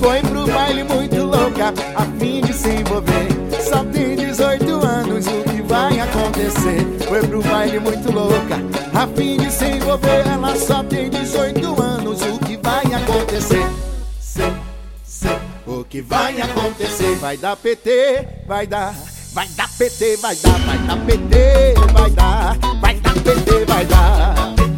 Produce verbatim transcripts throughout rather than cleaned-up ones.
Foi pro baile muito louca, a fim de se envolver. Só tem dezoito anos, o que vai acontecer? Foi pro baile muito louca, a fim de se envolver. Ela só tem dezoito anos, o que vai acontecer? Sei, sei, o que vai acontecer? Vai dar P T, vai dar. Vai dar P T, vai dar, vai dar P T, vai dar. Vai dar P T, vai dar.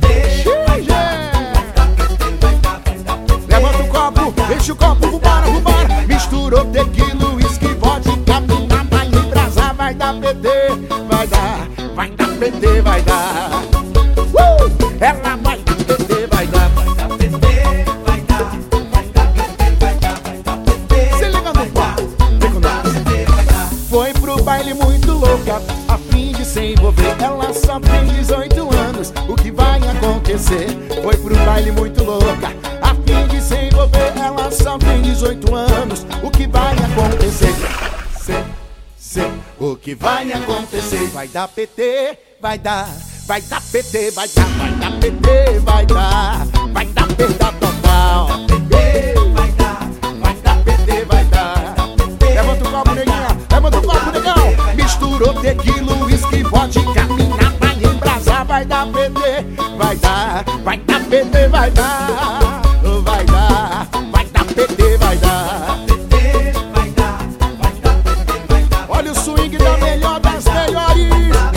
Levanta o copo, enche o copo, vambora, vambora. Misturou tequila, uísque, vodka, mina, vai embrasar. Vai dar P T, vai dar. Vai dar P T, vai dar. Uh! Ela vai dar P T, vai dar. Vai dar P T, vai dar. Vai dar P T, vai dar. Vai dar P T. Se liga no pau, vem com nós. Foi pro baile muito louca, a fim de se envolver. Ela só tem dezoito anos, o que vai acontecer? Foi pro baile muito louca, a fim de se envolver. Ela só tem dezoito anos, o que vai acontecer? Sei, sei, o que vai acontecer? Vai dar P T, vai dar. Vai dar P T, vai dar, vai dar P T, vai dar. Vai dar P T total. Vai dar, vai dar P T, vai dar. Levanta o copo, neguinha, levanta o copo, negão. Misturou tequila, uísque, vodka, mina, vai embrasar. Vai dar P T, vai dar. Vai dar P T, vai dar. Vai dar, vai dar P T, vai dar. Vai dar, vai dar P T, vai dar. Olha o swing da melhor das melhores.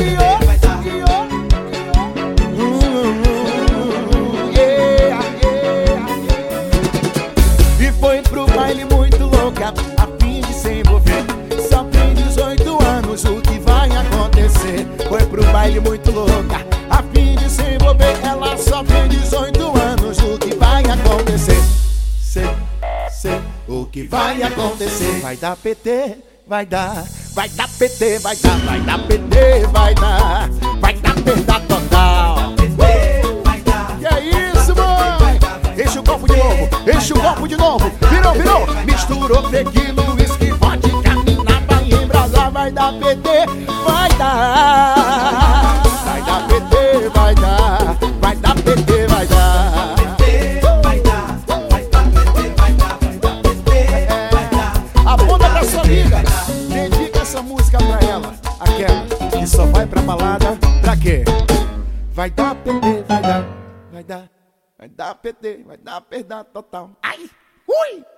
Foi pro baile muito louca, a fim de se envolver. Só tem dezoito anos, o que vai acontecer? Foi pro baile muito louca, a fim de se envolver. Ela só tem dezoito anos, o que vai acontecer? Sei, sei, o que vai acontecer? Vai dar P T, vai dar. Vai dar P T, vai dar, vai dar P T, vai dar. Vai dar P T total. Que é isso, mãe? Enche o copo de novo, enche o copo de novo. Virou, virou. Misturou tequila, uísque, vodka, mina, vai embrasar. Vai dar P T, vai dar. Vai dar P T, vai dar. Vai dar P T, vai dar. Vai dar, vai dar P T, vai dar. Vai dar P T, vai dar. Aponta pra sua amiga, dedica essa música pra ela. Aquela que só vai pra balada, pra quê? Vai dar P T, vai dar. Vai dar. Vai dar P T, vai dar perda total. Ai, ui!